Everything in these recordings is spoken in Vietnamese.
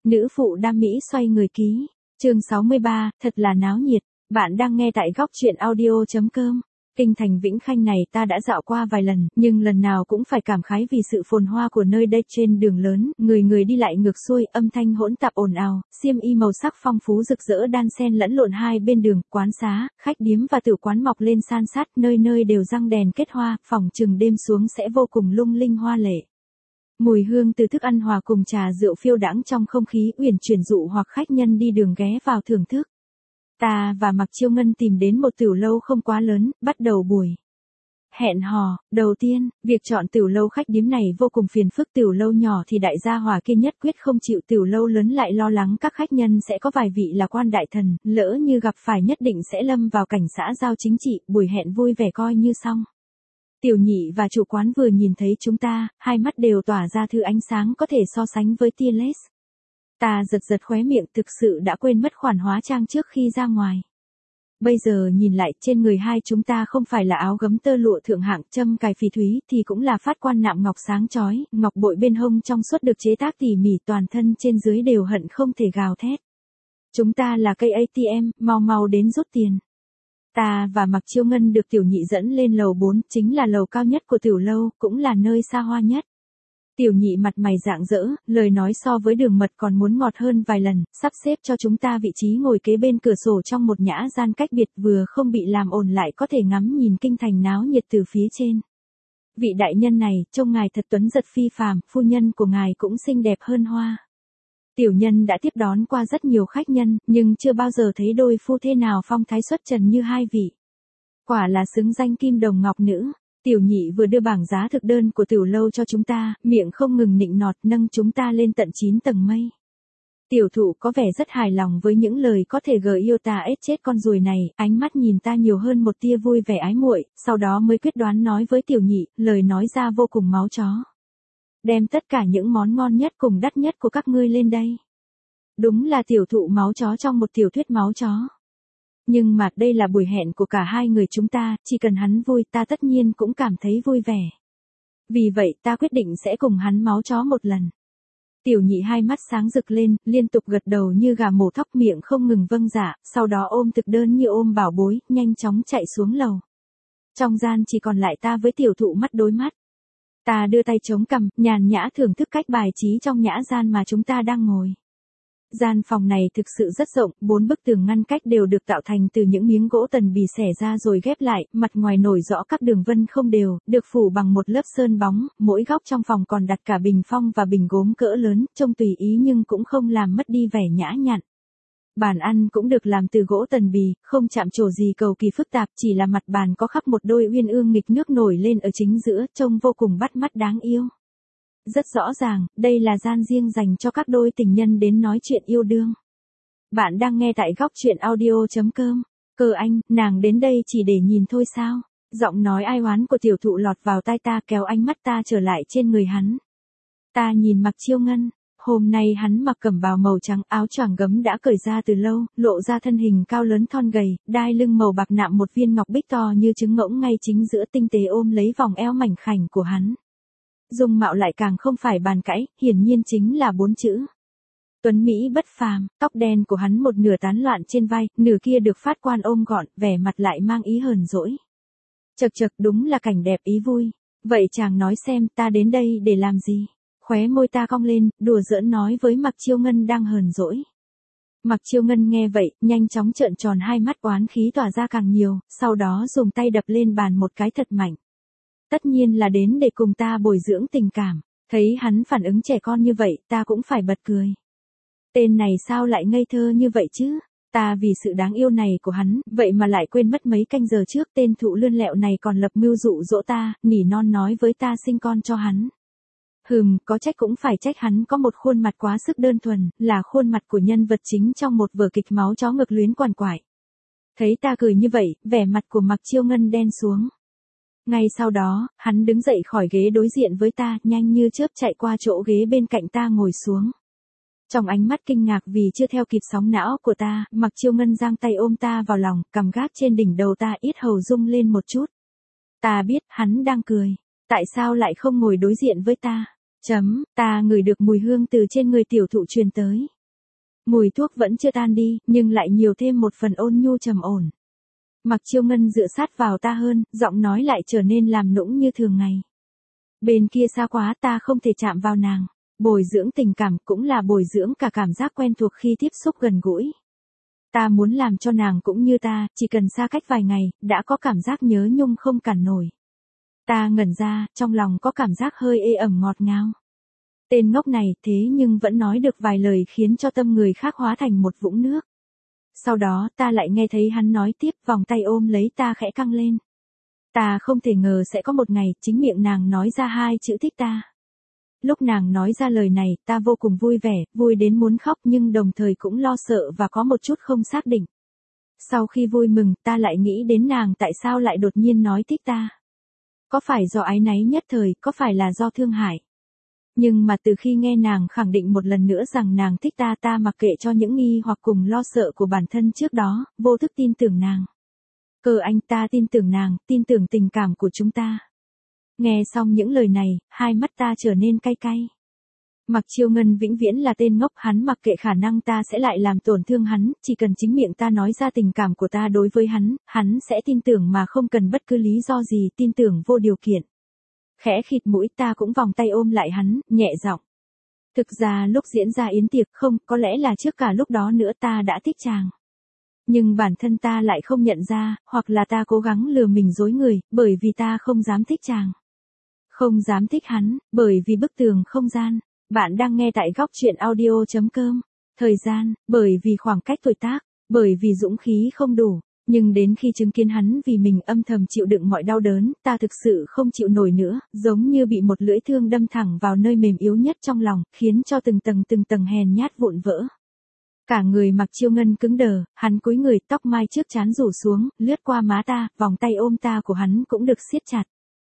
Nữ phụ đam mỹ xoay người ký. Chương 63, thật là náo nhiệt. Bạn đang nghe tại góc truyện audio.com. Kinh thành Vĩnh Khanh này ta đã dạo qua vài lần, nhưng lần nào cũng phải cảm khái vì sự phồn hoa của nơi đây. Trên đường lớn, người người đi lại ngược xuôi, âm thanh hỗn tạp ồn ào, xiêm y màu sắc phong phú rực rỡ đan xen lẫn lộn hai bên đường, quán xá, khách điếm và tử quán mọc lên san sát, nơi nơi đều răng đèn kết hoa, phỏng chừng đêm xuống sẽ vô cùng lung linh hoa lệ. Mùi hương từ thức ăn hòa cùng trà rượu phiêu đãng trong không khí uyển chuyển dụ hoặc khách nhân đi đường ghé vào thưởng thức. Ta và Mạc Chiêu Ngân tìm đến một tiểu lâu không quá lớn, bắt đầu buổi hẹn hò. Đầu tiên, việc chọn tiểu lâu khách điếm này vô cùng phiền phức. Tiểu lâu nhỏ thì đại gia hòa kiên nhất quyết không chịu, tiểu lâu lớn lại lo lắng các khách nhân sẽ có vài vị là quan đại thần, lỡ như gặp phải nhất định sẽ lâm vào cảnh xã giao chính trị. Buổi hẹn vui vẻ coi như xong. Tiểu Nhị và chủ quán vừa nhìn thấy chúng ta, hai mắt đều tỏa ra thứ ánh sáng có thể so sánh với tia laser. Ta giật giật khóe miệng, thực sự đã quên mất khoản hóa trang trước khi ra ngoài. Bây giờ nhìn lại, trên người hai chúng ta không phải là áo gấm tơ lụa thượng hạng, châm cài phỉ thúy, thì cũng là phát quan nạm ngọc sáng chói, ngọc bội bên hông trong suốt được chế tác tỉ mỉ, toàn thân trên dưới đều hận không thể gào thét. Chúng ta là cây ATM, mau mau đến rút tiền. Ta và Mạc Chiêu Ngân được Tiểu Nhị dẫn lên lầu 4, chính là lầu cao nhất của tiểu lâu, cũng là nơi xa hoa nhất. Tiểu Nhị mặt mày rạng rỡ, lời nói so với đường mật còn muốn ngọt hơn vài lần, sắp xếp cho chúng ta vị trí ngồi kế bên cửa sổ trong một nhã gian cách biệt, vừa không bị làm ồn lại có thể ngắm nhìn kinh thành náo nhiệt từ phía trên. Vị đại nhân này, trông ngài thật tuấn giật phi phàm, phu nhân của ngài cũng xinh đẹp hơn hoa. Tiểu nhân đã tiếp đón qua rất nhiều khách nhân, nhưng chưa bao giờ thấy đôi phu thê nào phong thái xuất trần như hai vị. Quả là xứng danh kim đồng ngọc nữ. Tiểu Nhị vừa đưa bảng giá thực đơn của tiểu lâu cho chúng ta, miệng không ngừng nịnh nọt, nâng chúng ta lên tận 9 tầng mây. Tiểu thụ có vẻ rất hài lòng với những lời có thể gợi yêu ta ết chết con ruồi này, ánh mắt nhìn ta nhiều hơn một tia vui vẻ ái muội, sau đó mới quyết đoán nói với Tiểu Nhị, lời nói ra vô cùng máu chó. Đem tất cả những món ngon nhất cùng đắt nhất của các ngươi lên đây. Đúng là tiểu thụ máu chó trong một tiểu thuyết máu chó. Nhưng mà đây là buổi hẹn của cả hai người chúng ta, chỉ cần hắn vui ta tất nhiên cũng cảm thấy vui vẻ. Vì vậy ta quyết định sẽ cùng hắn máu chó một lần. Tiểu Nhị hai mắt sáng rực lên, liên tục gật đầu như gà mổ thóc, miệng không ngừng vâng dạ, sau đó ôm thực đơn như ôm bảo bối, nhanh chóng chạy xuống lầu. Trong gian chỉ còn lại ta với tiểu thụ mắt đối mắt. Ta đưa tay chống cằm, nhàn nhã thưởng thức cách bài trí trong nhã gian mà chúng ta đang ngồi. Gian phòng này thực sự rất rộng, 4 bức tường ngăn cách đều được tạo thành từ những miếng gỗ tần bì xẻ ra rồi ghép lại, mặt ngoài nổi rõ các đường vân không đều, được phủ bằng một lớp sơn bóng, mỗi góc trong phòng còn đặt cả bình phong và bình gốm cỡ lớn, trông tùy ý nhưng cũng không làm mất đi vẻ nhã nhặn. Bàn ăn cũng được làm từ gỗ tần bì, không chạm trổ gì cầu kỳ phức tạp, chỉ là mặt bàn có khắc một đôi uyên ương nghịch nước nổi lên ở chính giữa, trông vô cùng bắt mắt đáng yêu. Rất rõ ràng, đây là gian riêng dành cho các đôi tình nhân đến nói chuyện yêu đương. Bạn đang nghe tại góc truyện audio.com. Cơ anh, nàng đến đây chỉ để nhìn thôi sao? Giọng nói ai oán của tiểu thụ lọt vào tai ta, kéo ánh mắt ta trở lại trên người hắn. Ta nhìn Mạc Chiêu Ngân. Hôm nay hắn mặc cẩm bào màu trắng, áo choàng gấm đã cởi ra từ lâu, lộ ra thân hình cao lớn thon gầy, đai lưng màu bạc nạm một viên ngọc bích to như trứng ngỗng ngay chính giữa, tinh tế ôm lấy vòng eo mảnh khảnh của hắn. Dung mạo lại càng không phải bàn cãi, hiển nhiên chính là 4 chữ. Tuấn Mỹ bất phàm, tóc đen của hắn một nửa tán loạn trên vai, nửa kia được phát quan ôm gọn, vẻ mặt lại mang ý hờn dỗi. Chậc chậc, đúng là cảnh đẹp ý vui. Vậy chàng nói xem, ta đến đây để làm gì? Khóe môi ta cong lên, đùa giỡn nói với Mạc Chiêu Ngân đang hờn dỗi. Mạc Chiêu Ngân nghe vậy, nhanh chóng trợn tròn hai mắt, oán khí tỏa ra càng nhiều, sau đó dùng tay đập lên bàn một cái thật mạnh. Tất nhiên là đến để cùng ta bồi dưỡng tình cảm. Thấy hắn phản ứng trẻ con như vậy, ta cũng phải bật cười. Tên này sao lại ngây thơ như vậy chứ? Ta vì sự đáng yêu này của hắn, vậy mà lại quên mất mấy canh giờ trước tên thụ lươn lẹo này còn lập mưu dụ dỗ ta, nỉ non nói với ta sinh con cho hắn. Có trách cũng phải trách, hắn có một khuôn mặt quá sức đơn thuần, là khuôn mặt của nhân vật chính trong một vở kịch máu chó ngược luyến quằn quại. Thấy ta cười như vậy, vẻ mặt của Mạc Chiêu Ngân đen xuống. Ngay sau đó, hắn đứng dậy khỏi ghế đối diện với ta, nhanh như chớp chạy qua chỗ ghế bên cạnh ta ngồi xuống. Trong ánh mắt kinh ngạc vì chưa theo kịp sóng não của ta, Mạc Chiêu Ngân giang tay ôm ta vào lòng, cằm gác trên đỉnh đầu ta, yết hầu rung lên một chút. Ta biết, hắn đang cười. Tại sao lại không ngồi đối diện với ta? Ta ngửi được mùi hương từ trên người tiểu thụ truyền tới. Mùi thuốc vẫn chưa tan đi, nhưng lại nhiều thêm một phần ôn nhu trầm ổn. Mặc Chiêu Ngân dựa sát vào ta hơn, giọng nói lại trở nên làm nũng như thường ngày. Bên kia xa quá, ta không thể chạm vào nàng. Bồi dưỡng tình cảm cũng là bồi dưỡng cả cảm giác quen thuộc khi tiếp xúc gần gũi. Ta muốn làm cho nàng cũng như ta, chỉ cần xa cách vài ngày, đã có cảm giác nhớ nhung không cản nổi. Ta ngẩn ra, trong lòng có cảm giác hơi ê ẩm ngọt ngào. Tên ngốc này thế nhưng vẫn nói được vài lời khiến cho tâm người khác hóa thành một vũng nước. Sau đó ta lại nghe thấy hắn nói tiếp, vòng tay ôm lấy ta khẽ căng lên. Ta không thể ngờ sẽ có một ngày chính miệng nàng nói ra hai chữ thích ta. Lúc nàng nói ra lời này, ta vô cùng vui vẻ, vui đến muốn khóc nhưng đồng thời cũng lo sợ và có một chút không xác định. Sau khi vui mừng, ta lại nghĩ đến nàng tại sao lại đột nhiên nói thích ta. Có phải do áy náy nhất thời, có phải là do thương hại. Nhưng mà từ khi nghe nàng khẳng định một lần nữa rằng nàng thích ta, ta mặc kệ cho những nghi hoặc cùng lo sợ của bản thân trước đó, vô thức tin tưởng nàng. Cơ anh, ta tin tưởng nàng, tin tưởng tình cảm của chúng ta. Nghe xong những lời này, hai mắt ta trở nên cay cay. Mặc Chiêu Ngân vĩnh viễn là tên ngốc, hắn mặc kệ khả năng ta sẽ lại làm tổn thương hắn, chỉ cần chính miệng ta nói ra tình cảm của ta đối với hắn sẽ tin tưởng mà không cần bất cứ lý do gì, tin tưởng vô điều kiện. Khẽ khịt mũi, ta cũng vòng tay ôm lại hắn, nhẹ giọng. Thực ra lúc diễn ra yến tiệc không, có lẽ là trước cả lúc đó nữa ta đã thích chàng. Nhưng bản thân ta lại không nhận ra, hoặc là ta cố gắng lừa mình dối người, bởi vì ta không dám thích chàng. Không dám thích hắn, bởi vì bức tường không gian. Bạn đang nghe tại góc truyện audio.com. Thời gian, bởi vì khoảng cách tuổi tác, bởi vì dũng khí không đủ. Nhưng đến khi chứng kiến hắn vì mình âm thầm chịu đựng mọi đau đớn, ta thực sự không chịu nổi nữa, giống như bị một lưỡi thương đâm thẳng vào nơi mềm yếu nhất trong lòng, khiến cho từng tầng hèn nhát vụn vỡ. Cả người Mặc Chiêu Ngân cứng đờ, hắn cúi người, tóc mai trước trán rủ xuống, lướt qua má ta, vòng tay ôm ta của hắn cũng được siết chặt.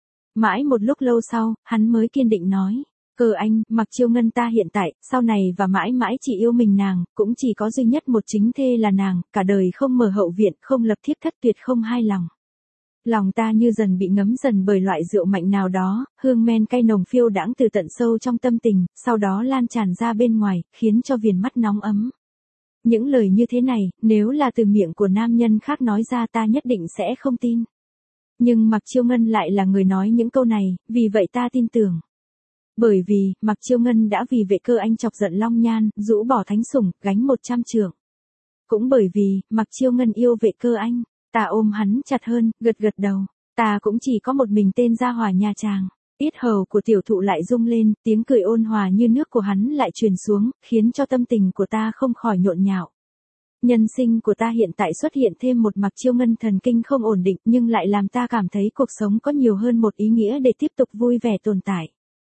Mãi một lúc lâu sau, hắn mới kiên định nói. Cơ anh, Mặc Chiêu Ngân ta hiện tại, sau này và mãi mãi chỉ yêu mình nàng, cũng chỉ có duy nhất một chính thê là nàng, cả đời không mở hậu viện, không lập thiếp thất, tuyệt không hai lòng. Lòng ta như dần bị ngấm dần bởi loại rượu mạnh nào đó, hương men cay nồng phiêu đãng từ tận sâu trong tâm tình, sau đó lan tràn ra bên ngoài, khiến cho viền mắt nóng ấm. Những lời như thế này, nếu là từ miệng của nam nhân khác nói ra ta nhất định sẽ không tin. Nhưng Mặc Chiêu Ngân lại là người nói những câu này, vì vậy ta tin tưởng. Bởi vì, Mặc Chiêu Ngân đã vì vệ Cơ Anh chọc giận Long Nhan, rũ bỏ thánh sủng, gánh 100 trượng. Cũng bởi vì, Mặc Chiêu Ngân yêu vệ Cơ Anh, ta ôm hắn chặt hơn, gật gật đầu. Ta cũng chỉ có một mình tên gia hỏa nhà chàng. Yết hầu của tiểu thụ lại rung lên, tiếng cười ôn hòa như nước của hắn lại truyền xuống, khiến cho tâm tình của ta không khỏi nhộn nhạo. Nhân sinh của ta hiện tại xuất hiện thêm một Mặc Chiêu Ngân thần kinh không ổn định, nhưng lại làm ta cảm thấy cuộc sống có nhiều hơn một ý nghĩa để tiếp tục vui vẻ tồn tại.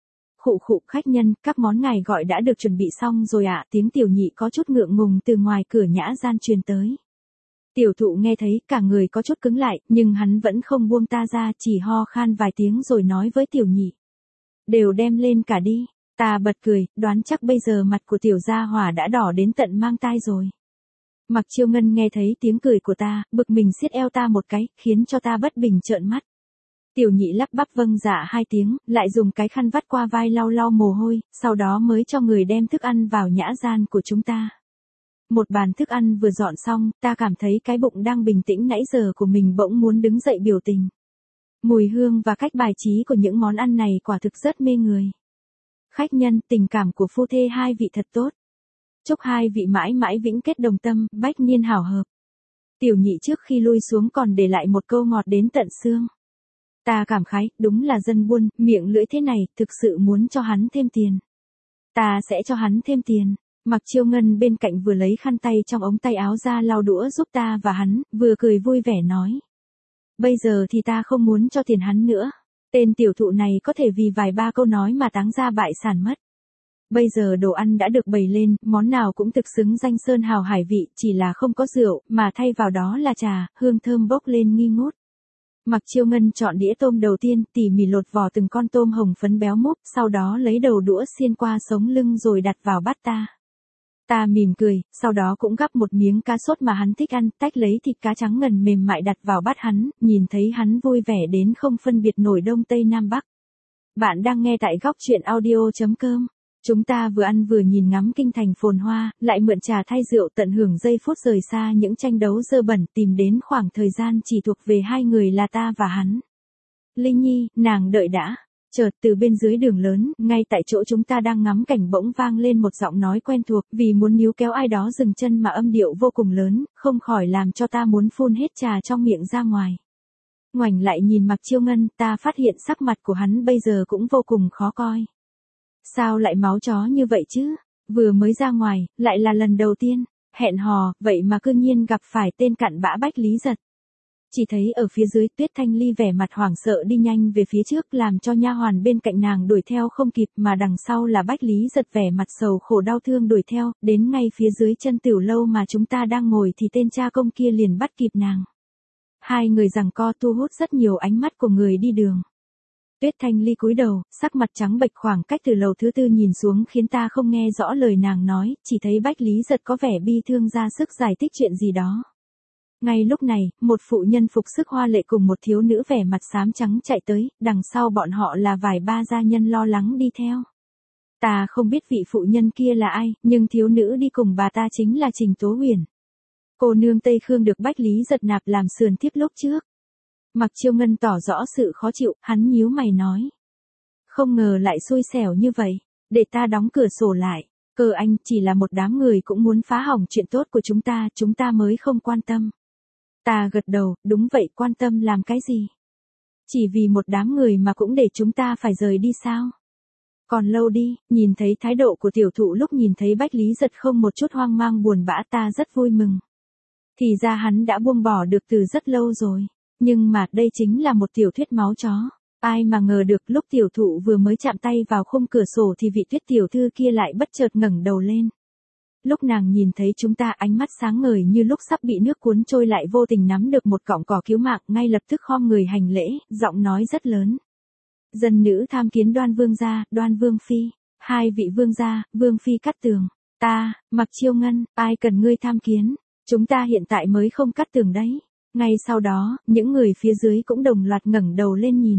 Khụ khách nhân, các món ngài gọi đã được chuẩn bị xong rồi ạ. Tiếng tiểu nhị có chút ngượng ngùng từ ngoài cửa nhã gian truyền tới. Tiểu thụ nghe thấy, cả người có chút cứng lại, nhưng hắn vẫn không buông ta ra, chỉ ho khan vài tiếng rồi nói với tiểu nhị. Đều đem lên cả đi. Ta bật cười, đoán chắc bây giờ mặt của tiểu gia hỏa đã đỏ đến tận mang tai rồi. Mặc Chiêu Ngân nghe thấy tiếng cười của ta, bực mình siết eo ta một cái, khiến cho ta bất bình trợn mắt. Tiểu nhị lắp bắp vâng dạ hai tiếng, lại dùng cái khăn vắt qua vai lau lau mồ hôi, sau đó mới cho người đem thức ăn vào nhã gian của chúng ta. Một bàn thức ăn vừa dọn xong, ta cảm thấy cái bụng đang bình tĩnh nãy giờ của mình bỗng muốn đứng dậy biểu tình. Mùi hương và cách bài trí của những món ăn này quả thực rất mê người. Khách nhân, tình cảm của phu thê hai vị thật tốt. Chúc hai vị mãi mãi vĩnh kết đồng tâm, bách niên hảo hợp. Tiểu nhị trước khi lui xuống còn để lại một câu ngọt đến tận xương. Ta cảm khái, đúng là dân buôn, miệng lưỡi thế này, thực sự muốn cho hắn thêm tiền. Ta sẽ cho hắn thêm tiền. Mặc Chiêu Ngân bên cạnh vừa lấy khăn tay trong ống tay áo ra lau đũa giúp ta và hắn, vừa cười vui vẻ nói. Bây giờ thì ta không muốn cho tiền hắn nữa. Tên tiểu thụ này có thể vì vài ba câu nói mà táng ra bại sản mất. Bây giờ đồ ăn đã được bày lên, món nào cũng thực xứng danh sơn hào hải vị, chỉ là không có rượu, mà thay vào đó là trà, hương thơm bốc lên nghi ngút. Mặc Chiêu Ngân chọn đĩa tôm đầu tiên, tỉ mỉ lột vỏ từng con tôm hồng phấn béo múp, sau đó lấy đầu đũa xiên qua sống lưng rồi đặt vào bát ta. Ta mỉm cười, sau đó cũng gắp một miếng cá sốt mà hắn thích ăn, tách lấy thịt cá trắng ngần mềm mại đặt vào bát hắn, nhìn thấy hắn vui vẻ đến không phân biệt nổi đông tây nam bắc. Bạn đang nghe tại góc truyện audio.com. Chúng ta vừa ăn vừa nhìn ngắm kinh thành phồn hoa, lại mượn trà thay rượu tận hưởng giây phút rời xa những tranh đấu dơ bẩn, tìm đến khoảng thời gian chỉ thuộc về hai người là ta và hắn. Linh Nhi, nàng đợi đã. Chợt từ bên dưới đường lớn, ngay tại chỗ chúng ta đang ngắm cảnh bỗng vang lên một giọng nói quen thuộc, vì muốn níu kéo ai đó dừng chân mà âm điệu vô cùng lớn, không khỏi làm cho ta muốn phun hết trà trong miệng ra ngoài. Ngoảnh lại nhìn Mạc Chiêu Ngân, ta phát hiện sắc mặt của hắn bây giờ cũng vô cùng khó coi. Sao lại máu chó như vậy chứ? Vừa mới ra ngoài, lại là lần đầu tiên, hẹn hò, vậy mà cư nhiên gặp phải tên cặn bã Bách Lý Giật. Chỉ thấy ở phía dưới Tuyết Thanh Ly vẻ mặt hoảng sợ đi nhanh về phía trước làm cho nha hoàn bên cạnh nàng đuổi theo không kịp mà đằng sau là Bách Lý Giật vẻ mặt sầu khổ đau thương đuổi theo, đến ngay phía dưới chân tiểu lâu mà chúng ta đang ngồi thì tên cha công kia liền bắt kịp nàng. Hai người giằng co thu hút rất nhiều ánh mắt của người đi đường. Tuyết Thanh Ly cúi đầu, sắc mặt trắng bệch khoảng cách từ lầu thứ tư nhìn xuống khiến ta không nghe rõ lời nàng nói, chỉ thấy Bách Lý Giật có vẻ bi thương ra sức giải thích chuyện gì đó. Ngay lúc này, một phụ nhân phục sức hoa lệ cùng một thiếu nữ vẻ mặt xám trắng chạy tới, đằng sau bọn họ là vài ba gia nhân lo lắng đi theo. Ta không biết vị phụ nhân kia là ai, nhưng thiếu nữ đi cùng bà ta chính là Trình Tố Huyền. Cô nương Tây Khương được Bách Lý Giật nạp làm sườn thiếp lúc trước. Mạc Chiêu Ngân tỏ rõ sự khó chịu, hắn nhíu mày nói. Không ngờ lại xui xẻo như vậy, để ta đóng cửa sổ lại, cơ anh chỉ là một đám người cũng muốn phá hỏng chuyện tốt của chúng ta mới không quan tâm. Ta gật đầu, đúng vậy, quan tâm làm cái gì? Chỉ vì một đám người mà cũng để chúng ta phải rời đi sao? Còn lâu đi, nhìn thấy thái độ của tiểu thụ lúc nhìn thấy Bách Lý Giật không một chút hoang mang buồn bã ta rất vui mừng. Thì ra hắn đã buông bỏ được từ rất lâu rồi. Nhưng mà đây chính là một tiểu thuyết máu chó. Ai mà ngờ được lúc tiểu thụ vừa mới chạm tay vào khung cửa sổ thì vị Tuyết tiểu thư kia lại bất chợt ngẩng đầu lên. Lúc nàng nhìn thấy chúng ta ánh mắt sáng ngời như lúc sắp bị nước cuốn trôi lại vô tình nắm được một cọng cỏ cứu mạng ngay lập tức khom người hành lễ, giọng nói rất lớn. Dân nữ tham kiến Đoan Vương gia, Đoan Vương phi, hai vị vương gia, Vương phi Cát Tường. Ta, Mạc Chiêu Ngân, ai cần ngươi tham kiến, chúng ta hiện tại mới không Cát Tường đấy. Ngay sau đó, những người phía dưới cũng đồng loạt ngẩng đầu lên nhìn.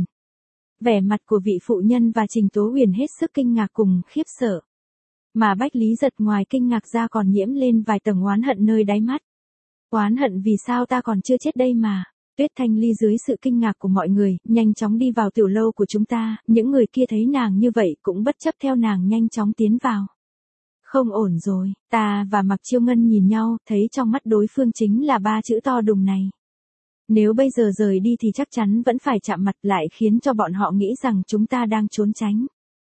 Vẻ mặt của vị phụ nhân và Trình Tố Huyền hết sức kinh ngạc cùng khiếp sợ. Mà Bách Lý Giật ngoài kinh ngạc ra còn nhiễm lên vài tầng oán hận nơi đáy mắt. Oán hận vì sao ta còn chưa chết đây mà. Tuyết Thanh Ly dưới sự kinh ngạc của mọi người, nhanh chóng đi vào tiểu lâu của chúng ta, những người kia thấy nàng như vậy cũng bất chấp theo nàng nhanh chóng tiến vào. Không ổn rồi, ta và Mạc Chiêu Ngân nhìn nhau, thấy trong mắt đối phương chính là ba chữ to đùng này. Nếu bây giờ rời đi thì chắc chắn vẫn phải chạm mặt lại khiến cho bọn họ nghĩ rằng chúng ta đang trốn tránh.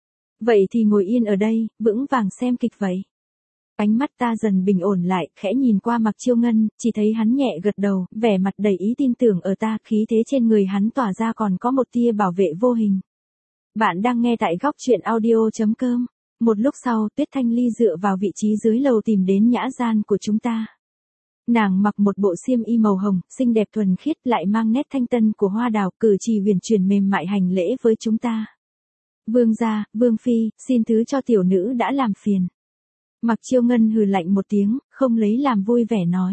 Vậy thì ngồi yên ở đây, vững vàng xem kịch vậy. Ánh mắt ta dần bình ổn lại, khẽ nhìn qua Mạc Chiêu Ngân, chỉ thấy hắn nhẹ gật đầu, vẻ mặt đầy ý tin tưởng ở ta, khí thế trên người hắn tỏa ra còn có một tia bảo vệ vô hình. Bạn đang nghe tại góc truyện audio.com. Một lúc sau, Tuyết Thanh Ly dựa vào vị trí dưới lầu tìm đến nhã gian của chúng ta. Nàng mặc một bộ xiêm y màu hồng, xinh đẹp thuần khiết lại mang nét thanh tân của hoa đào, cử chỉ huyền chuyển mềm mại hành lễ với chúng ta. Vương gia, Vương phi, xin thứ cho tiểu nữ đã làm phiền. Mạc Chiêu Ngân hừ lạnh một tiếng, không lấy làm vui vẻ nói.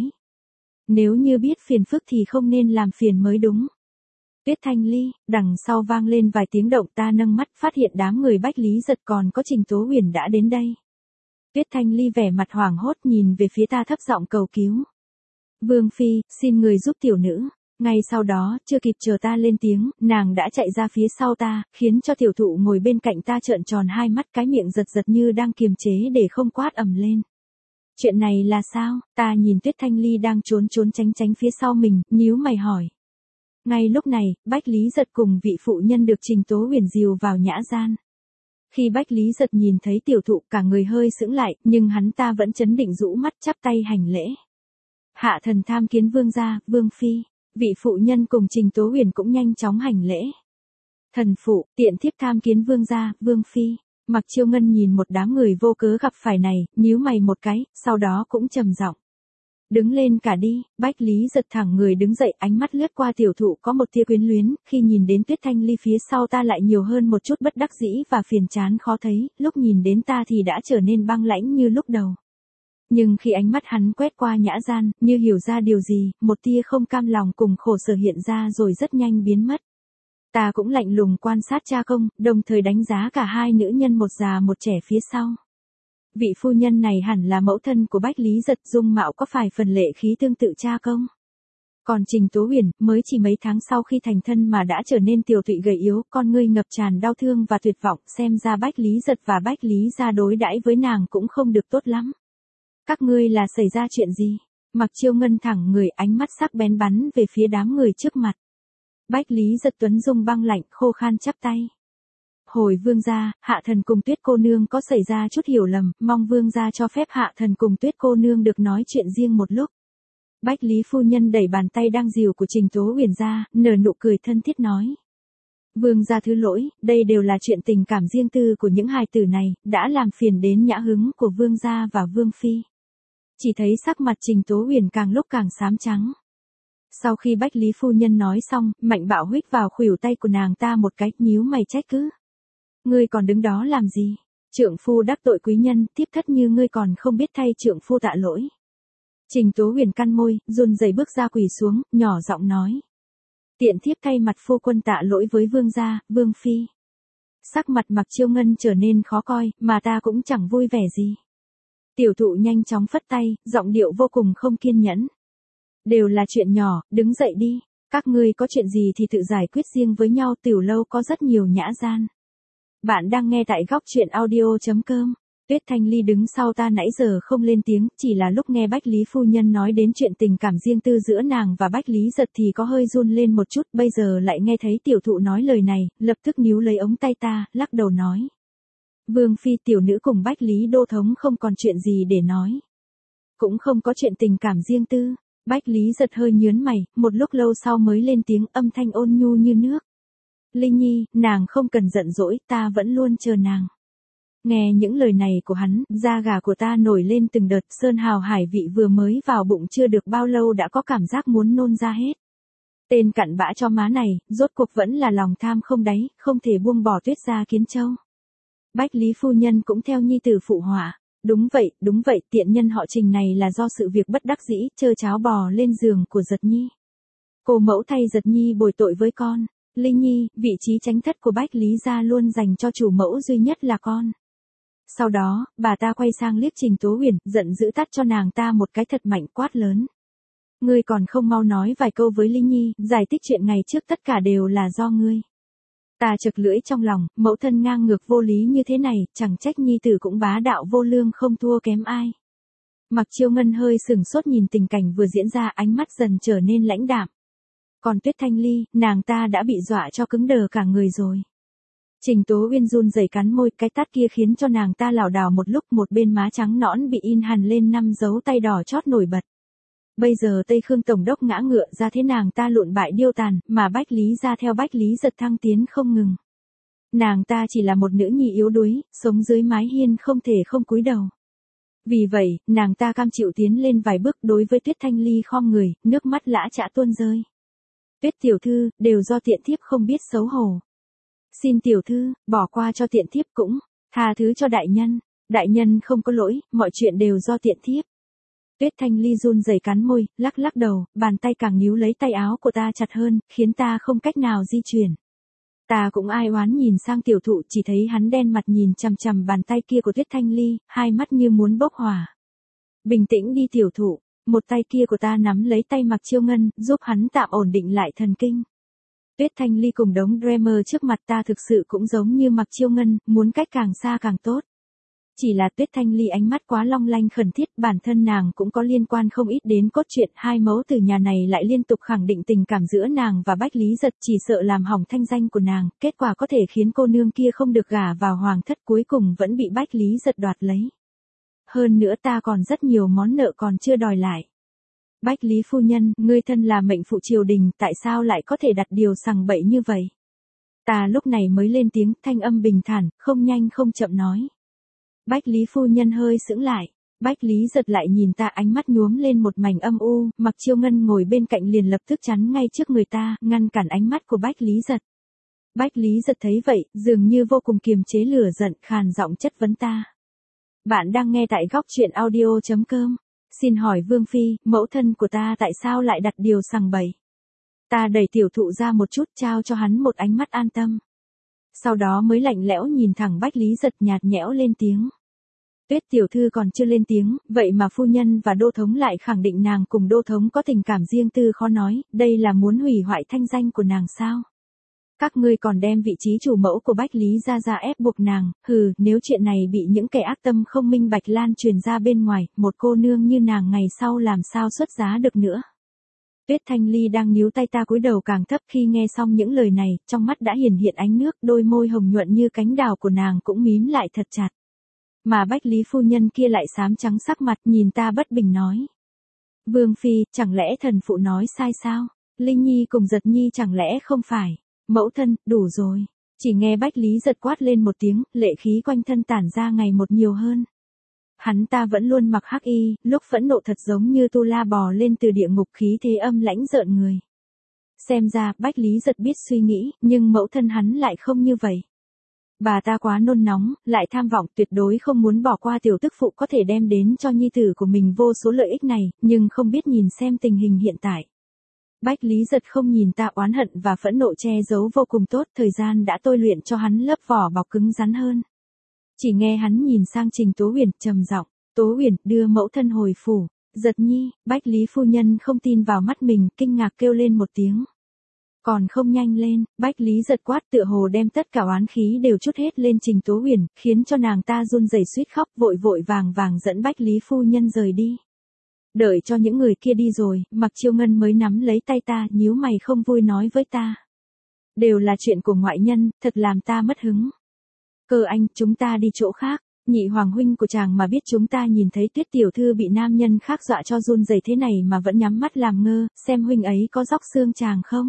Nếu như biết phiền phức thì không nên làm phiền mới đúng. Tuyết Thanh Ly, đằng sau vang lên vài tiếng động ta nâng mắt phát hiện đám người Bách Lý Giật còn có Trình Tố Huyền đã đến đây. Tuyết Thanh Ly vẻ mặt hoảng hốt nhìn về phía ta thấp giọng cầu cứu. Vương phi, xin người giúp tiểu nữ. Ngay sau đó, chưa kịp chờ ta lên tiếng, nàng đã chạy ra phía sau ta, khiến cho tiểu thụ ngồi bên cạnh ta trợn tròn hai mắt cái miệng giật giật như đang kiềm chế để không quát ầm lên. Chuyện này là sao? Ta nhìn Tuyết Thanh Ly đang trốn tránh phía sau mình, nhíu mày hỏi. Ngay lúc này, Bách Lý Giật cùng vị phụ nhân được Trình Tố Huyền dìu vào nhã gian. Khi Bách Lý Giật nhìn thấy tiểu thụ cả người hơi sững lại, nhưng hắn ta vẫn trấn định rũ mắt chắp tay hành lễ. Hạ thần tham kiến vương gia, Vương phi. Vị phụ nhân cùng Trình Tố Huyền cũng nhanh chóng hành lễ. Thần phụ, tiện thiếp tham kiến vương gia, Vương phi. Mạc Chiêu Ngân nhìn một đám người vô cớ gặp phải này, nhíu mày một cái, sau đó cũng trầm giọng. Đứng lên cả đi. Bách Lý Giật thẳng người đứng dậy, ánh mắt lướt qua tiểu thụ có một tia quyến luyến, khi nhìn đến Tuyết Thanh Ly phía sau ta lại nhiều hơn một chút bất đắc dĩ và phiền chán khó thấy, lúc nhìn đến ta thì đã trở nên băng lãnh như lúc đầu. Nhưng khi ánh mắt hắn quét qua nhã gian, như hiểu ra điều gì, một tia không cam lòng cùng khổ sở hiện ra rồi rất nhanh biến mất. Ta cũng lạnh lùng quan sát cha công, đồng thời đánh giá cả hai nữ nhân một già một trẻ phía sau. Vị phu nhân này hẳn là mẫu thân của Bách Lý Giật, dung mạo có phải phần lệ khí tương tự cha công. Còn Trình Tố Huyền, mới chỉ mấy tháng sau khi thành thân mà đã trở nên tiều tụy gầy yếu, con ngươi ngập tràn đau thương và tuyệt vọng, xem ra Bách Lý Giật và Bách Lý gia đối đãi với nàng cũng không được tốt lắm. Các ngươi là xảy ra chuyện gì? Mặc Chiêu Ngân thẳng người, ánh mắt sắc bén bắn về phía đám người trước mặt. Bách Lý Giật Tuấn dung băng lạnh, khô khan chắp tay. Hồi vương gia, hạ thần cùng Tuyết cô nương có xảy ra chút hiểu lầm, mong vương gia cho phép hạ thần cùng Tuyết cô nương được nói chuyện riêng một lúc. Bách Lý phu nhân đẩy bàn tay đang dìu của Trình Tố Huyền ra, nở nụ cười thân thiết nói. Vương gia thứ lỗi, đây đều là chuyện tình cảm riêng tư của những hài tử này, đã làm phiền đến nhã hứng của vương gia và vương phi. Chỉ thấy sắc mặt Trình Tố Huyền càng lúc càng xám trắng. Sau khi Bách Lý phu nhân nói xong, Mạnh Bạo huých vào khuỷu tay của nàng ta một cái, nhíu mày trách cứ. Ngươi còn đứng đó làm gì? Trượng phu đắc tội quý nhân, tiếp thất như ngươi còn không biết thay trượng phu tạ lỗi. Trình Tố Huyền căn môi, run rẩy bước ra quỳ xuống, nhỏ giọng nói. Tiện thiếp thay mặt phu quân tạ lỗi với vương gia, vương phi. Sắc mặt Mặc Chiêu Ngân trở nên khó coi, mà ta cũng chẳng vui vẻ gì. Tiểu thụ nhanh chóng phất tay, giọng điệu vô cùng không kiên nhẫn. Đều là chuyện nhỏ, đứng dậy đi. Các ngươi có chuyện gì thì tự giải quyết riêng với nhau, tiểu lâu có rất nhiều nhã gian. Bạn đang nghe tại góc truyện audio.com. Tuyết Thanh Ly đứng sau ta nãy giờ không lên tiếng, chỉ là lúc nghe Bách Lý phu nhân nói đến chuyện tình cảm riêng tư giữa nàng và Bách Lý Giật thì có hơi run lên một chút, bây giờ lại nghe thấy tiểu thụ nói lời này, lập tức níu lấy ống tay ta, lắc đầu nói. Vương phi tiểu nữ cùng Bách Lý đô thống không còn chuyện gì để nói. Cũng không có chuyện tình cảm riêng tư. Bách Lý Giật hơi nhớn mày, một lúc lâu sau mới lên tiếng, âm thanh ôn nhu như nước. Linh Nhi, nàng không cần giận dỗi, ta vẫn luôn chờ nàng. Nghe những lời này của hắn, da gà của ta nổi lên từng đợt, sơn hào hải vị vừa mới vào bụng chưa được bao lâu đã có cảm giác muốn nôn ra hết. Tên cặn bã cho má này, rốt cuộc vẫn là lòng tham không đáy, không thể buông bỏ Tuyết gia Kiến Châu. Bách Lý phu nhân cũng theo nhi tử phụ họa. Đúng vậy, tiện nhân họ Trình này là do sự việc bất đắc dĩ, trơ cháo bò lên giường của Giật Nhi. Cô mẫu thay Giật Nhi bồi tội với con. Linh Nhi, vị trí chánh thất của Bách Lý gia luôn dành cho chủ mẫu duy nhất là con. Sau đó, bà ta quay sang liếc Trình Tố Huyền, giận dữ tát cho nàng ta một cái thật mạnh, quát lớn. Ngươi còn không mau nói vài câu với Linh Nhi, giải thích chuyện ngày trước tất cả đều là do ngươi. Ta chực lưỡi trong lòng, mẫu thân ngang ngược vô lý như thế này, chẳng trách nhi tử cũng bá đạo vô lương không thua kém ai. Mặc Chiêu Ngân hơi sừng sốt nhìn tình cảnh vừa diễn ra, ánh mắt dần trở nên lãnh đạm. Còn Tuyết Thanh Ly, nàng ta đã bị dọa cho cứng đờ cả người rồi. Trình Tố Uyên run rẩy cắn môi, cái tát kia khiến cho nàng ta lảo đảo một lúc, một bên má trắng nõn bị in hằn lên 5 dấu tay đỏ chót nổi bật. Bây giờ Tây Khương Tổng đốc ngã ngựa ra thế nàng ta lụn bại điêu tàn, mà Bách Lý ra theo Bách Lý Giật thăng tiến không ngừng. Nàng ta chỉ là một nữ nhi yếu đuối, sống dưới mái hiên không thể không cúi đầu. Vì vậy, nàng ta cam chịu tiến lên vài bước, đối với Tuyết Thanh Ly khom người, nước mắt lã chã tuôn rơi. Tuyết tiểu thư, đều do tiện thiếp không biết xấu hổ. Xin tiểu thư, bỏ qua cho tiện thiếp cũng, tha thứ cho đại nhân không có lỗi, mọi chuyện đều do tiện thiếp. Tuyết Thanh Ly run rẩy cắn môi, lắc đầu, bàn tay càng níu lấy tay áo của ta chặt hơn, khiến ta không cách nào di chuyển. Ta cũng ai oán nhìn sang tiểu thụ, chỉ thấy hắn đen mặt nhìn chằm chằm bàn tay kia của Tuyết Thanh Ly, hai mắt như muốn bốc hỏa. Bình tĩnh đi tiểu thụ, một tay kia của ta nắm lấy tay Mặc Chiêu Ngân, giúp hắn tạm ổn định lại thần kinh. Tuyết Thanh Ly cùng đống Dreamer trước mặt ta thực sự cũng giống như Mặc Chiêu Ngân, muốn cách càng xa càng tốt. Chỉ là Tuyết Thanh Ly ánh mắt quá long lanh khẩn thiết, bản thân nàng cũng có liên quan không ít đến cốt truyện, hai mẫu từ nhà này lại liên tục khẳng định tình cảm giữa nàng và Bách Lý Giật, chỉ sợ làm hỏng thanh danh của nàng, kết quả có thể khiến cô nương kia không được gả vào hoàng thất, cuối cùng vẫn bị Bách Lý Giật đoạt lấy. Hơn nữa ta còn rất nhiều món nợ còn chưa đòi lại. Bách Lý phu nhân, ngươi thân là mệnh phụ triều đình, tại sao lại có thể đặt điều sằng bậy như vậy? Ta lúc này mới lên tiếng, thanh âm bình thản, không nhanh không chậm nói. Bách Lý phu nhân hơi sững lại. Bách Lý Giật lại nhìn ta, ánh mắt nhuốm lên một mảnh âm u, Mặc Chiêu Ngân ngồi bên cạnh liền lập tức chắn ngay trước người ta, ngăn cản ánh mắt của Bách Lý Giật. Bách Lý Giật thấy vậy, dường như vô cùng kiềm chế lửa giận, khàn giọng chất vấn ta. Bạn đang nghe tại góc truyện audio.com. Xin hỏi Vương Phi, mẫu thân của ta tại sao lại đặt điều sằng bậy? Ta đẩy tiểu thụ ra một chút, trao cho hắn một ánh mắt an tâm. Sau đó mới lạnh lẽo nhìn thẳng Bách Lý Giật, nhạt nhẽo lên tiếng. Tuyết tiểu thư còn chưa lên tiếng, vậy mà phu nhân và đô thống lại khẳng định nàng cùng đô thống có tình cảm riêng tư khó nói, đây là muốn hủy hoại thanh danh của nàng sao? Các ngươi còn đem vị trí chủ mẫu của Bách Lý ra ép buộc nàng, nếu chuyện này bị những kẻ ác tâm không minh bạch lan truyền ra bên ngoài, một cô nương như nàng ngày sau làm sao xuất giá được nữa. Tuyết Thanh Ly đang níu tay ta cúi đầu càng thấp khi nghe xong những lời này, trong mắt đã hiển hiện ánh nước, đôi môi hồng nhuận như cánh đào của nàng cũng mím lại thật chặt. Mà Bách Lý phu nhân kia lại xám trắng sắc mặt nhìn ta bất bình nói. Vương Phi, chẳng lẽ thần phụ nói sai sao? Linh Nhi cùng Giật Nhi chẳng lẽ không phải? Mẫu thân, đủ rồi. Chỉ nghe Bách Lý Giật quát lên một tiếng, lệ khí quanh thân tản ra ngày một nhiều hơn. Hắn ta vẫn luôn mặc hắc y, lúc phẫn nộ thật giống như tu la bò lên từ địa ngục, khí thế âm lãnh rợn người. Xem ra, Bách Lý Giật biết suy nghĩ, nhưng mẫu thân hắn lại không như vậy. Bà ta quá nôn nóng, lại tham vọng, tuyệt đối không muốn bỏ qua tiểu tức phụ có thể đem đến cho nhi tử của mình vô số lợi ích này, nhưng không biết nhìn xem tình hình hiện tại. Bách Lý Giật không nhìn ta oán hận và phẫn nộ che giấu vô cùng tốt, thời gian đã tôi luyện cho hắn lớp vỏ bọc cứng rắn hơn. Chỉ nghe hắn nhìn sang Trình Tố Huyền, trầm giọng, Tố Huyền, đưa mẫu thân hồi phủ. Giật Nhi, Bách Lý phu nhân không tin vào mắt mình, kinh ngạc kêu lên một tiếng. Còn không nhanh lên, Bách Lý Giật quát tựa hồ đem tất cả oán khí đều trút hết lên Trình Tố Huyền, khiến cho nàng ta run rẩy suýt khóc, vội vội vàng dẫn Bách Lý phu nhân rời đi. Đợi cho những người kia đi rồi, Mặc Chiêu Ngân mới nắm lấy tay ta, nhíu mày không vui nói với ta. Đều là chuyện của ngoại nhân, thật làm ta mất hứng. Cơ anh, chúng ta đi chỗ khác. Nhị hoàng huynh của chàng mà biết chúng ta nhìn thấy Tuyết tiểu thư bị nam nhân khác dọa cho run rẩy thế này mà vẫn nhắm mắt làm ngơ, xem huynh ấy có róc xương chàng không?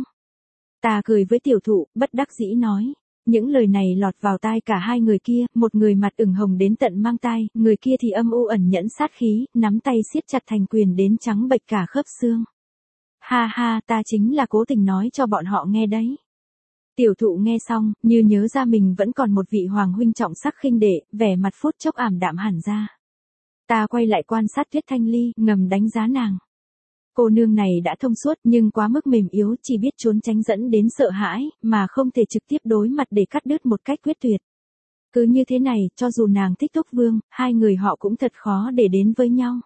Ta cười với tiểu thụ, bất đắc dĩ nói. Những lời này lọt vào tai cả hai người kia, một người mặt ửng hồng đến tận mang tai, người kia thì âm u ẩn nhẫn sát khí, nắm tay siết chặt thành quyền đến trắng bệch cả khớp xương. Ha ha, ta chính là cố tình nói cho bọn họ nghe đấy. Tiểu thụ nghe xong, như nhớ ra mình vẫn còn một vị hoàng huynh trọng sắc khinh đệ, vẻ mặt phút chốc ảm đạm hẳn ra. Ta quay lại quan sát Tuyết Thanh Ly, ngầm đánh giá nàng. Cô nương này đã thông suốt nhưng quá mức mềm yếu, chỉ biết trốn tránh dẫn đến sợ hãi, mà không thể trực tiếp đối mặt để cắt đứt một cách quyết tuyệt. Cứ như thế này, cho dù nàng thích Túc Vương, hai người họ cũng thật khó để đến với nhau.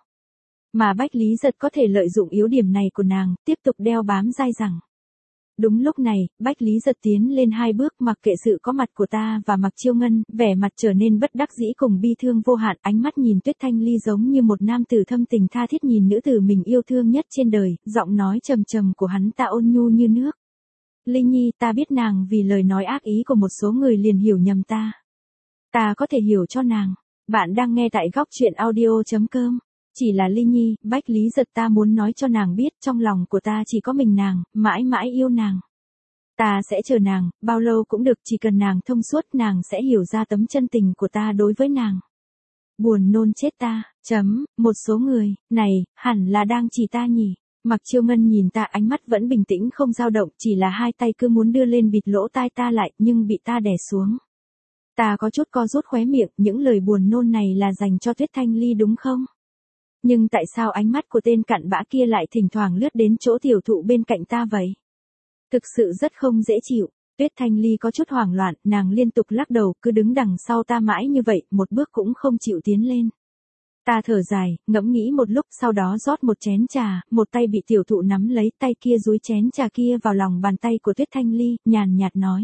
Mà Bách Lý Giật có thể lợi dụng yếu điểm này của nàng, tiếp tục đeo bám dai dẳng. Đúng lúc này, Bách Lý Giật tiến lên hai bước, mặc kệ sự có mặt của ta và Mặc Chiêu Ngân, vẻ mặt trở nên bất đắc dĩ cùng bi thương vô hạn, ánh mắt nhìn Tuyết Thanh Ly giống như một nam tử thâm tình tha thiết nhìn nữ tử mình yêu thương nhất trên đời, giọng nói trầm trầm của hắn ta ôn nhu như nước. Ly Nhi, ta biết nàng vì lời nói ác ý của một số người liền hiểu nhầm ta. Ta có thể hiểu cho nàng. Bạn đang nghe tại góc truyện audio.com. Chỉ là Ly Nhi, Bách Lý Giật ta muốn nói cho nàng biết trong lòng của ta chỉ có mình nàng, mãi mãi yêu nàng. Ta sẽ chờ nàng, bao lâu cũng được, chỉ cần nàng thông suốt nàng sẽ hiểu ra tấm chân tình của ta đối với nàng. Buồn nôn chết ta, một số người, này, hẳn là đang chỉ ta nhỉ. Mặc Chiêu Ngân nhìn ta ánh mắt vẫn bình tĩnh không dao động, chỉ là hai tay cứ muốn đưa lên bịt lỗ tai ta lại, nhưng bị ta đè xuống. Ta có chút co rút khóe miệng, những lời buồn nôn này là dành cho Tuyết Thanh Ly đúng không? Nhưng tại sao ánh mắt của tên cặn bã kia lại thỉnh thoảng lướt đến chỗ tiểu thụ bên cạnh ta vậy? Thực sự rất không dễ chịu. Tuyết Thanh Ly có chút hoảng loạn, nàng liên tục lắc đầu, cứ đứng đằng sau ta mãi như vậy, một bước cũng không chịu tiến lên. Ta thở dài, ngẫm nghĩ một lúc, sau đó rót một chén trà, một tay bị tiểu thụ nắm lấy, tay kia dúi chén trà kia vào lòng bàn tay của Tuyết Thanh Ly, nhàn nhạt nói.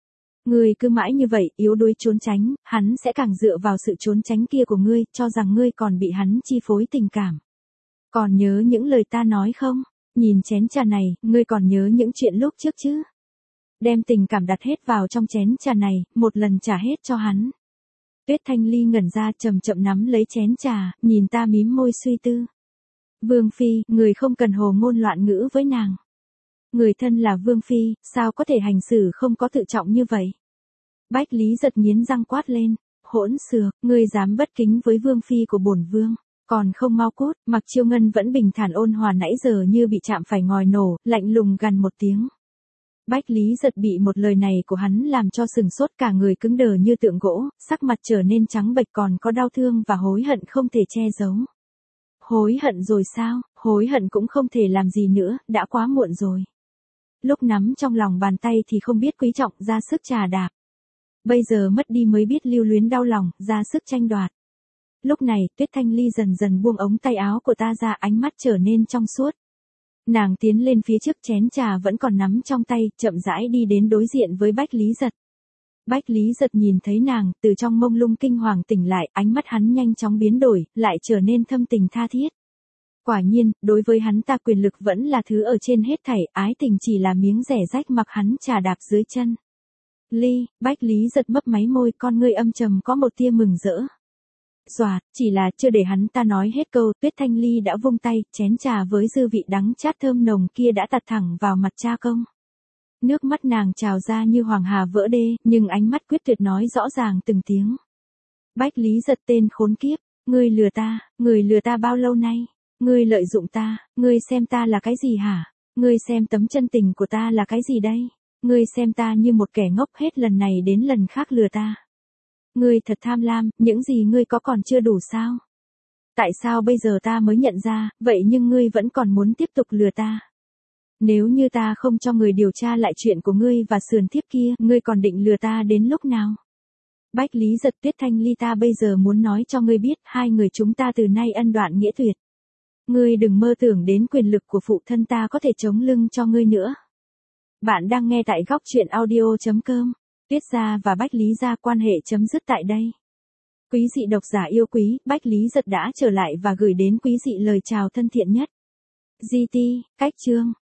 Ngươi cứ mãi như vậy, yếu đuối trốn tránh, hắn sẽ càng dựa vào sự trốn tránh kia của ngươi, cho rằng ngươi còn bị hắn chi phối tình cảm. Còn nhớ những lời ta nói không? Nhìn chén trà này, ngươi còn nhớ những chuyện lúc trước chứ? Đem tình cảm đặt hết vào trong chén trà này, một lần trả hết cho hắn. Tuyết Thanh Ly ngẩn ra, chậm chậm nắm lấy chén trà, nhìn ta mím môi suy tư. Vương Phi, người không cần hồ ngôn loạn ngữ với nàng. Người thân là Vương Phi, sao có thể hành xử không có tự trọng như vậy? Bách Lý Giật nghiến răng quát lên, hỗn xược, ngươi dám bất kính với Vương Phi của bổn Vương, còn không mau cút. Mặc Chiêu Ngân vẫn bình thản ôn hòa nãy giờ như bị chạm phải ngòi nổ, lạnh lùng gằn một tiếng. Bách Lý Giật bị một lời này của hắn làm cho sừng sốt, cả người cứng đờ như tượng gỗ, sắc mặt trở nên trắng bệch, còn có đau thương và hối hận không thể che giấu. Hối hận rồi sao? Hối hận cũng không thể làm gì nữa, đã quá muộn rồi. Lúc nắm trong lòng bàn tay thì không biết quý trọng, ra sức chà đạp. Bây giờ mất đi mới biết lưu luyến đau lòng, ra sức tranh đoạt. Lúc này, Tuyết Thanh Ly dần dần buông ống tay áo của ta ra, ánh mắt trở nên trong suốt. Nàng tiến lên phía trước, chén trà vẫn còn nắm trong tay, chậm rãi đi đến đối diện với Bách Lý Giật. Bách Lý Giật nhìn thấy nàng, từ trong mông lung kinh hoàng tỉnh lại, ánh mắt hắn nhanh chóng biến đổi, lại trở nên thâm tình tha thiết. Quả nhiên, đối với hắn ta quyền lực vẫn là thứ ở trên hết thảy, ái tình chỉ là miếng rẻ rách mặc hắn trà đạp dưới chân. Ly, Bách Lý Giật mấp máy môi, con ngươi âm trầm có một tia mừng rỡ. Xoạt, chỉ là chưa để hắn ta nói hết câu, Tuyết Thanh Ly đã vung tay, chén trà với dư vị đắng chát thơm nồng kia đã tạt thẳng vào mặt cha công. Nước mắt nàng trào ra như hoàng hà vỡ đê, nhưng ánh mắt quyết tuyệt nói rõ ràng từng tiếng. Bách Lý Giật, tên khốn kiếp, ngươi lừa ta bao lâu nay? Ngươi lợi dụng ta, ngươi xem ta là cái gì hả? Ngươi xem tấm chân tình của ta là cái gì đây? Ngươi xem ta như một kẻ ngốc, hết lần này đến lần khác lừa ta. Ngươi thật tham lam, những gì ngươi có còn chưa đủ sao? Tại sao bây giờ ta mới nhận ra, vậy nhưng ngươi vẫn còn muốn tiếp tục lừa ta? Nếu như ta không cho người điều tra lại chuyện của ngươi và sườn thiếp kia, ngươi còn định lừa ta đến lúc nào? Bách Lý Giật, Tuyết Thanh Ly, ta bây giờ muốn nói cho ngươi biết, hai người chúng ta từ nay ân đoạn nghĩa tuyệt. Ngươi đừng mơ tưởng đến quyền lực của phụ thân ta có thể chống lưng cho ngươi nữa. Bạn đang nghe tại góc truyện audio.com. Tuyết gia và Bách Lý gia quan hệ chấm dứt tại đây. Quý dị độc giả yêu quý, Bách Lý Giật đã trở lại và gửi đến quý dị lời chào thân thiện nhất. GT, cách chương.